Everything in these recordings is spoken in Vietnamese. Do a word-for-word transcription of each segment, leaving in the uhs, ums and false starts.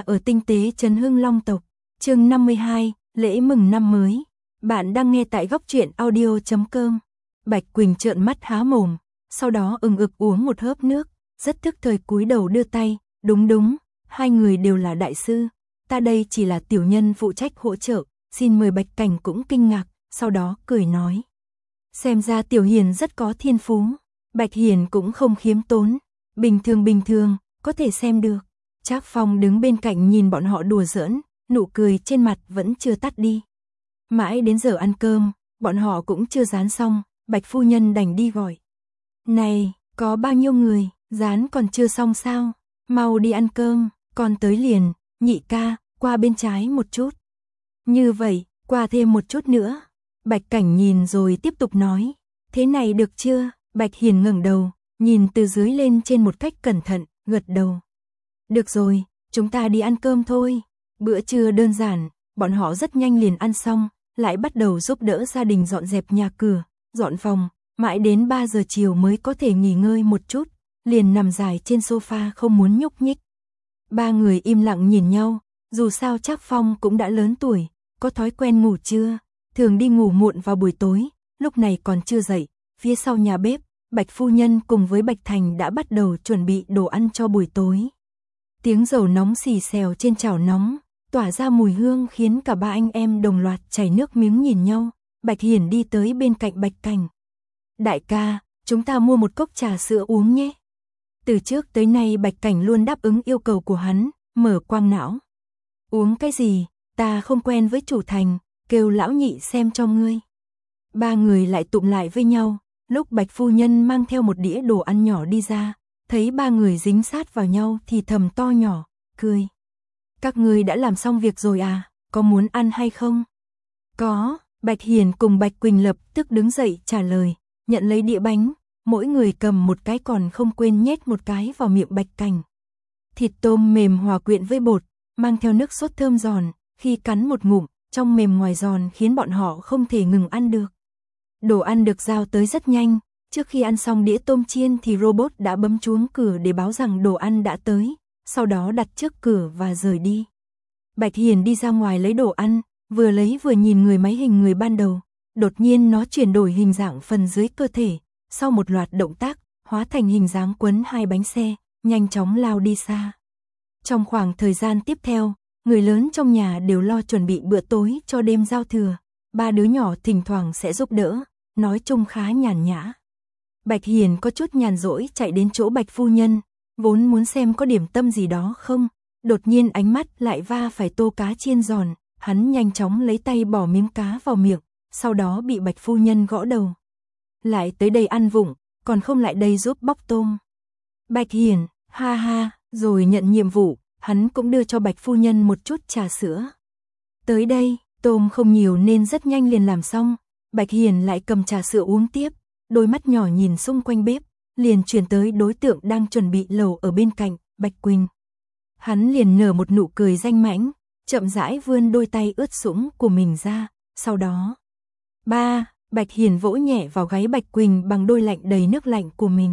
ở tinh tế Trấn Hưng Long tộc. Chương năm mươi hai, lễ mừng năm mới. Bạn đang nghe tại góc truyện audio chấm com. Bạch Quỳnh trợn mắt há mồm, sau đó ừng ực uống một hớp nước, rất thức thời cúi đầu đưa tay, đúng đúng, hai người đều là đại sư, ta đây chỉ là tiểu nhân phụ trách hỗ trợ, xin mời. Bạch Cảnh cũng kinh ngạc, sau đó cười nói. Xem ra Tiểu Hiền rất có thiên phú. Bạch Hiền cũng không khiêm tốn, bình thường bình thường, có thể xem được. Trác Phong đứng bên cạnh nhìn bọn họ đùa giỡn, nụ cười trên mặt vẫn chưa tắt đi. Mãi đến giờ ăn cơm, bọn họ cũng chưa rán xong, Bạch phu nhân đành đi gọi. Này, có bao nhiêu người, rán còn chưa xong sao? Mau đi ăn cơm, con tới liền. Nhị ca, qua bên trái một chút. Như vậy, qua thêm một chút nữa. Bạch Cảnh nhìn rồi tiếp tục nói. Thế này được chưa? Bạch Hiền ngẩng đầu, nhìn từ dưới lên trên một cách cẩn thận, gật đầu. Được rồi, chúng ta đi ăn cơm thôi. Bữa trưa đơn giản, bọn họ rất nhanh liền ăn xong, lại bắt đầu giúp đỡ gia đình dọn dẹp nhà cửa, dọn phòng, mãi đến ba giờ chiều mới có thể nghỉ ngơi một chút, liền nằm dài trên sofa không muốn nhúc nhích. Ba người im lặng nhìn nhau, dù sao Trác Phong cũng đã lớn tuổi, có thói quen ngủ trưa, thường đi ngủ muộn vào buổi tối, lúc này còn chưa dậy. Phía sau nhà bếp, Bạch phu nhân cùng với Bạch Thành đã bắt đầu chuẩn bị đồ ăn cho buổi tối. Tiếng dầu nóng xì xèo trên chảo nóng, tỏa ra mùi hương khiến cả ba anh em đồng loạt chảy nước miếng nhìn nhau. Bạch Hiển đi tới bên cạnh Bạch Cảnh. Đại ca, chúng ta mua một cốc trà sữa uống nhé. Từ trước tới nay Bạch Cảnh luôn đáp ứng yêu cầu của hắn, mở quang não. Uống cái gì, ta không quen với chủ thành, kêu lão nhị xem cho ngươi. Ba người lại tụm lại với nhau, lúc Bạch phu nhân mang theo một đĩa đồ ăn nhỏ đi ra, thấy ba người dính sát vào nhau thì thầm to nhỏ, cười. Các ngươi đã làm xong việc rồi à, có muốn ăn hay không? Có, Bạch Hiền cùng Bạch Quỳnh lập tức đứng dậy trả lời, nhận lấy đĩa bánh, mỗi người cầm một cái còn không quên nhét một cái vào miệng Bạch Cảnh. Thịt tôm mềm hòa quyện với bột, mang theo nước sốt thơm giòn, khi cắn một ngụm, trong mềm ngoài giòn khiến bọn họ không thể ngừng ăn được. Đồ ăn được giao tới rất nhanh, trước khi ăn xong đĩa tôm chiên thì robot đã bấm chuông cửa để báo rằng đồ ăn đã tới, sau đó đặt trước cửa và rời đi. Bạch Hiền đi ra ngoài lấy đồ ăn, vừa lấy vừa nhìn người máy hình người ban đầu, đột nhiên nó chuyển đổi hình dạng phần dưới cơ thể, sau một loạt động tác, hóa thành hình dáng quấn hai bánh xe, nhanh chóng lao đi xa. Trong khoảng thời gian tiếp theo, người lớn trong nhà đều lo chuẩn bị bữa tối cho đêm giao thừa, ba đứa nhỏ thỉnh thoảng sẽ giúp đỡ, nói chung khá nhàn nhã. Bạch Hiền có chút nhàn rỗi chạy đến chỗ Bạch phu nhân, vốn muốn xem có điểm tâm gì đó không, đột nhiên ánh mắt lại va phải tô cá chiên giòn, hắn nhanh chóng lấy tay bỏ miếng cá vào miệng, sau đó bị Bạch phu nhân gõ đầu. Lại tới đây ăn vụng, còn không lại đây giúp bóc tôm. Bạch Hiền, ha ha, rồi nhận nhiệm vụ, hắn cũng đưa cho Bạch phu nhân một chút trà sữa. Tới đây, tôm không nhiều nên rất nhanh liền làm xong, Bạch Hiền lại cầm trà sữa uống tiếp, đôi mắt nhỏ nhìn xung quanh bếp, liền chuyển tới đối tượng đang chuẩn bị lẩu ở bên cạnh, Bạch Quỳnh. Hắn liền nở một nụ cười danh mãnh, chậm rãi vươn đôi tay ướt sũng của mình ra, sau đó. Ba, Bạch Hiền vỗ nhẹ vào gáy Bạch Quỳnh bằng đôi lạnh đầy nước lạnh của mình.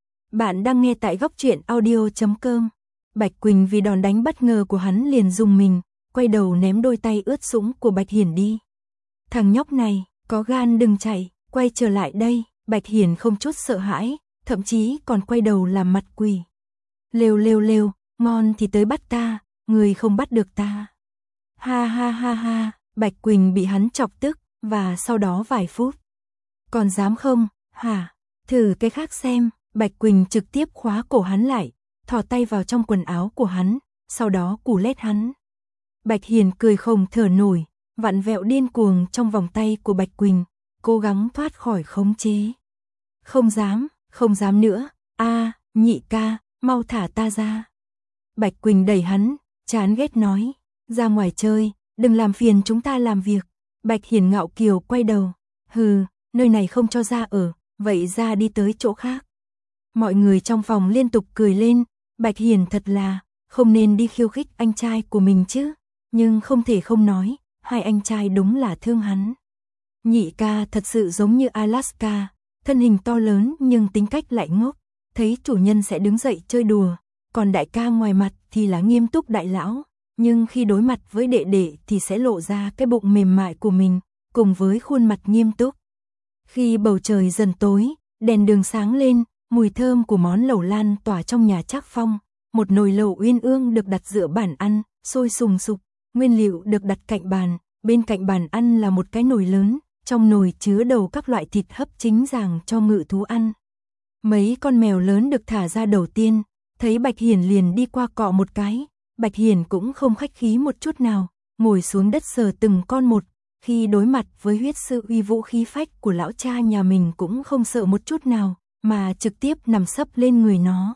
Bạn đang nghe tại góc truyện audio chấm com. Bạch Quỳnh vì đòn đánh bất ngờ của hắn liền rùng mình, quay đầu ném đôi tay ướt sũng của Bạch Hiền đi. Thằng nhóc này, có gan đừng chạy, quay trở lại đây. Bạch Hiền không chút sợ hãi, thậm chí còn quay đầu làm mặt quỷ. Lêu lêu lêu, ngon thì tới bắt ta, người không bắt được ta. Ha ha ha ha, Bạch Quỳnh bị hắn chọc tức, và sau đó vài phút. Còn dám không, hả? Thử cái khác xem. Bạch Quỳnh trực tiếp khóa cổ hắn lại, thò tay vào trong quần áo của hắn, sau đó cù lét hắn. Bạch Hiền cười không thở nổi, vặn vẹo điên cuồng trong vòng tay của Bạch Quỳnh, cố gắng thoát khỏi khống chế. Không dám, không dám nữa, a, nhị ca, mau thả ta ra. Bạch Quỳnh đẩy hắn, chán ghét nói, ra ngoài chơi, đừng làm phiền chúng ta làm việc. Bạch Hiền ngạo kiều quay đầu, hừ, nơi này không cho ra ở, vậy ra đi tới chỗ khác. Mọi người trong phòng liên tục cười lên, Bạch Hiền thật là, không nên đi khiêu khích anh trai của mình chứ, nhưng không thể không nói, hai anh trai đúng là thương hắn. Nhị ca thật sự giống như Alaska, thân hình to lớn nhưng tính cách lại ngốc, thấy chủ nhân sẽ đứng dậy chơi đùa, còn đại ca ngoài mặt thì là nghiêm túc đại lão, nhưng khi đối mặt với đệ đệ thì sẽ lộ ra cái bụng mềm mại của mình, cùng với khuôn mặt nghiêm túc. Khi bầu trời dần tối, đèn đường sáng lên, mùi thơm của món lẩu lan tỏa trong nhà Trác Phong, một nồi lẩu uyên ương được đặt giữa bàn ăn, sôi sùng sục, nguyên liệu được đặt cạnh bàn, bên cạnh bàn ăn là một cái nồi lớn, trong nồi chứa đầu các loại thịt hấp chính ràng cho ngự thú ăn. Mấy con mèo lớn được thả ra đầu tiên, thấy Bạch Hiển liền đi qua cọ một cái, Bạch Hiển cũng không khách khí một chút nào, ngồi xuống đất sờ từng con một, khi đối mặt với huyết sư uy vũ khí phách của lão cha nhà mình cũng không sợ một chút nào, mà trực tiếp nằm sấp lên người nó.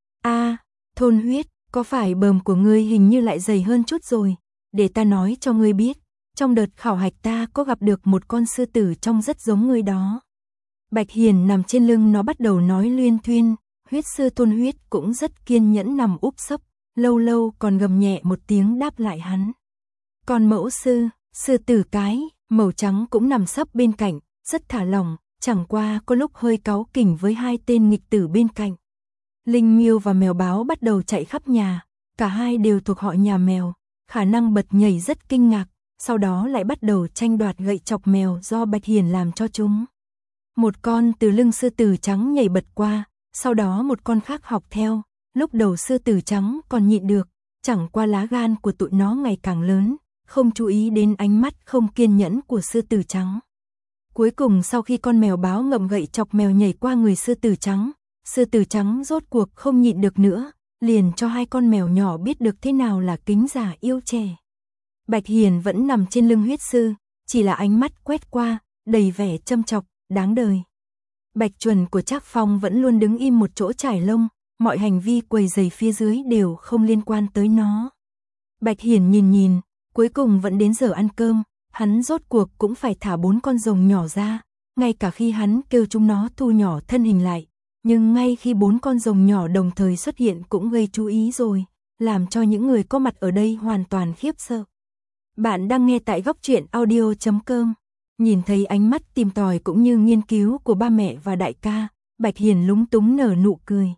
A, Thôn Huyết, có phải bờm của ngươi hình như lại dày hơn chút rồi, để ta nói cho ngươi biết, trong đợt khảo hạch ta có gặp được một con sư tử trông rất giống ngươi đó. Bạch Hiển nằm trên lưng nó bắt đầu nói luyên thuyên, huyết sư Thôn Huyết cũng rất kiên nhẫn nằm úp sấp, lâu lâu còn gầm nhẹ một tiếng đáp lại hắn. Còn mẫu sư, sư tử cái, màu trắng cũng nằm sấp bên cạnh, rất thả lỏng, chẳng qua có lúc hơi cáu kỉnh với hai tên nghịch tử bên cạnh. Linh Miêu và mèo báo bắt đầu chạy khắp nhà, cả hai đều thuộc họ nhà mèo, khả năng bật nhảy rất kinh ngạc, sau đó lại bắt đầu tranh đoạt gậy chọc mèo do Bạch Hiển làm cho chúng. Một con từ lưng sư tử trắng nhảy bật qua, sau đó một con khác học theo, lúc đầu sư tử trắng còn nhịn được, chẳng qua lá gan của tụi nó ngày càng lớn, không chú ý đến ánh mắt không kiên nhẫn của sư tử trắng. Cuối cùng sau khi con mèo báo ngậm gậy chọc mèo nhảy qua người sư tử trắng, sư tử trắng rốt cuộc không nhịn được nữa, liền cho hai con mèo nhỏ biết được thế nào là kính già yêu trẻ. Bạch Hiển vẫn nằm trên lưng huyết sư, chỉ là ánh mắt quét qua, đầy vẻ châm chọc, đáng đời. Bạch Chuẩn của Trác Phong vẫn luôn đứng im một chỗ trải lông, mọi hành vi quầy giày phía dưới đều không liên quan tới nó. Bạch Hiển nhìn nhìn, cuối cùng vẫn đến giờ ăn cơm, hắn rốt cuộc cũng phải thả bốn con rồng nhỏ ra, ngay cả khi hắn kêu chúng nó thu nhỏ thân hình lại, nhưng ngay khi bốn con rồng nhỏ đồng thời xuất hiện cũng gây chú ý rồi, làm cho những người có mặt ở đây hoàn toàn khiếp sợ. Bạn đang nghe tại góc truyện audio chấm com. Nhìn thấy ánh mắt tìm tòi cũng như nghiên cứu của ba mẹ và đại ca, Bạch Hiển lúng túng nở nụ cười.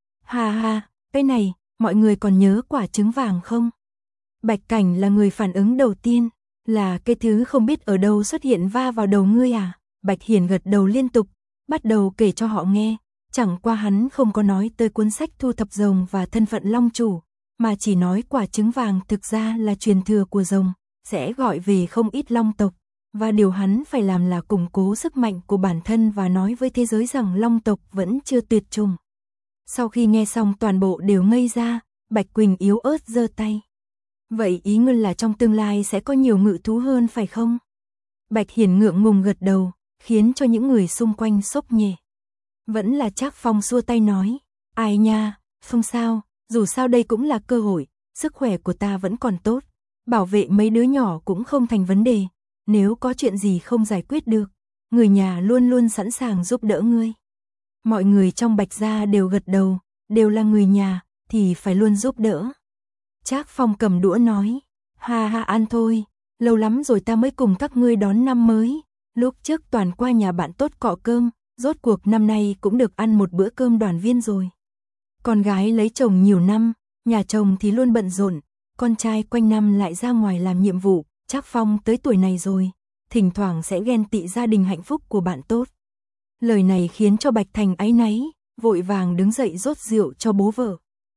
Ha ha, cái này, mọi người còn nhớ quả trứng vàng không? Bạch Cảnh là người phản ứng đầu tiên, là cái thứ không biết ở đâu xuất hiện va vào đầu ngươi à? Bạch Hiển gật đầu liên tục, bắt đầu kể cho họ nghe, chẳng qua hắn không có nói tới cuốn sách thu thập rồng và thân phận long chủ, mà chỉ nói quả trứng vàng thực ra là truyền thừa của rồng, sẽ gọi về không ít long tộc, và điều hắn phải làm là củng cố sức mạnh của bản thân và nói với thế giới rằng long tộc vẫn chưa tuyệt chủng. Sau khi nghe xong toàn bộ đều ngây ra, Bạch Quỳnh yếu ớt giơ tay. Vậy ý ngươi là trong tương lai sẽ có nhiều ngự thú hơn phải không? Bạch Hiển ngượng ngùng gật đầu, khiến cho những người xung quanh sốc nhẹ. Vẫn là Trác Phong xua tay nói, ai nha, không sao, dù sao đây cũng là cơ hội, sức khỏe của ta vẫn còn tốt, bảo vệ mấy đứa nhỏ cũng không thành vấn đề, nếu có chuyện gì không giải quyết được, người nhà luôn luôn sẵn sàng giúp đỡ ngươi. Mọi người trong Bạch gia đều gật đầu, đều là người nhà, thì phải luôn giúp đỡ. Trác Phong cầm đũa nói, ha ha ăn thôi, lâu lắm rồi ta mới cùng các ngươi đón năm mới, lúc trước toàn qua nhà bạn tốt cọ cơm, rốt cuộc năm nay cũng được ăn một bữa cơm đoàn viên rồi. Con gái lấy chồng nhiều năm, nhà chồng thì luôn bận rộn, con trai quanh năm lại ra ngoài làm nhiệm vụ, Trác Phong tới tuổi này rồi, thỉnh thoảng sẽ ghen tị gia đình hạnh phúc của bạn tốt. Lời này khiến cho Bạch Thành áy náy, vội vàng đứng dậy rót rượu cho bố vợ.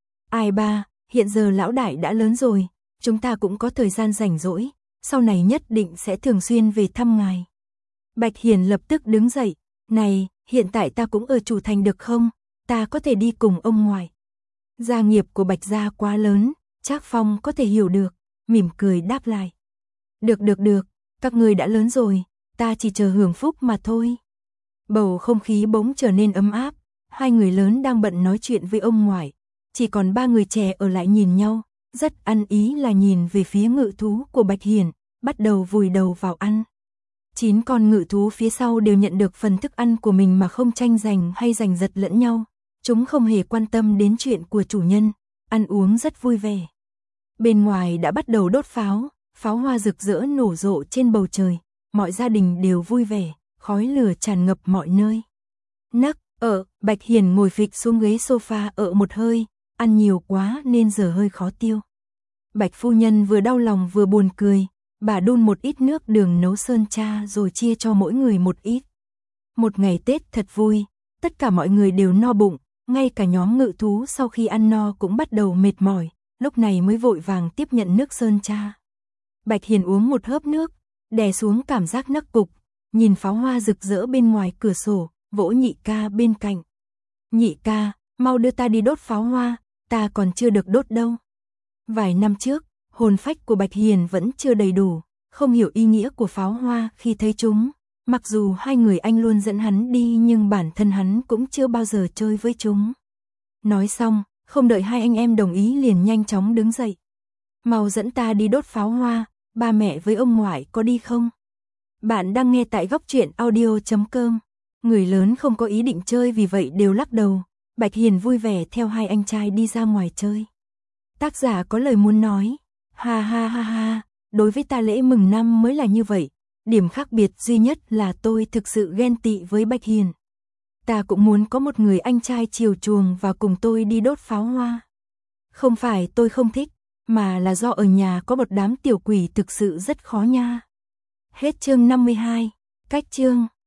Ai ba, hiện giờ lão đại đã lớn rồi, chúng ta cũng có thời gian rảnh rỗi, sau này nhất định sẽ thường xuyên về thăm ngài. Bạch Hiển lập tức đứng dậy, này, hiện tại ta cũng ở chủ thành được không, ta có thể đi cùng ông ngoại. Gia nghiệp của Bạch gia quá lớn, Trác Phong có thể hiểu được, mỉm cười đáp lại. Được được được, các ngươi đã lớn rồi, ta chỉ chờ hưởng phúc mà thôi. Bầu không khí bỗng trở nên ấm áp, hai người lớn đang bận nói chuyện với ông ngoại, chỉ còn ba người trẻ ở lại nhìn nhau, rất ăn ý là nhìn về phía ngự thú của Bạch Hiển, bắt đầu vùi đầu vào ăn. Chín con ngự thú phía sau đều nhận được phần thức ăn của mình mà không tranh giành hay giành giật lẫn nhau, chúng không hề quan tâm đến chuyện của chủ nhân, ăn uống rất vui vẻ. Bên ngoài đã bắt đầu đốt pháo, pháo hoa rực rỡ nổ rộ trên bầu trời, mọi gia đình đều vui vẻ, khói lửa tràn ngập mọi nơi. Nắc, ở, Bạch Hiển ngồi phịch xuống ghế sofa ở một hơi, ăn nhiều quá nên giờ hơi khó tiêu. Bạch phu nhân vừa đau lòng vừa buồn cười, bà đun một ít nước đường nấu sơn cha rồi chia cho mỗi người một ít. Một ngày Tết thật vui, tất cả mọi người đều no bụng, ngay cả nhóm ngự thú sau khi ăn no cũng bắt đầu mệt mỏi, lúc này mới vội vàng tiếp nhận nước sơn cha. Bạch Hiền uống một hớp nước, đè xuống cảm giác nấc cục, nhìn pháo hoa rực rỡ bên ngoài cửa sổ, vỗ Nhị ca bên cạnh. Nhị ca, mau đưa ta đi đốt pháo hoa, ta còn chưa được đốt đâu. Vài năm trước, hồn phách của Bạch Hiền vẫn chưa đầy đủ, không hiểu ý nghĩa của pháo hoa khi thấy chúng. Mặc dù hai người anh luôn dẫn hắn đi nhưng bản thân hắn cũng chưa bao giờ chơi với chúng. Nói xong, không đợi hai anh em đồng ý liền nhanh chóng đứng dậy. Mau dẫn ta đi đốt pháo hoa, ba mẹ với ông ngoại có đi không? Bạn đang nghe tại góc truyện audio chấm com. Người lớn không có ý định chơi vì vậy đều lắc đầu. Bạch Hiền vui vẻ theo hai anh trai đi ra ngoài chơi. Tác giả có lời muốn nói. Ha ha ha ha, đối với ta lễ mừng năm mới là như vậy. Điểm khác biệt duy nhất là tôi thực sự ghen tị với Bạch Hiền. Ta cũng muốn có một người anh trai chiều chuộng và cùng tôi đi đốt pháo hoa. Không phải tôi không thích, mà là do ở nhà có một đám tiểu quỷ thực sự rất khó nha. Hết chương năm mươi hai, cách chương.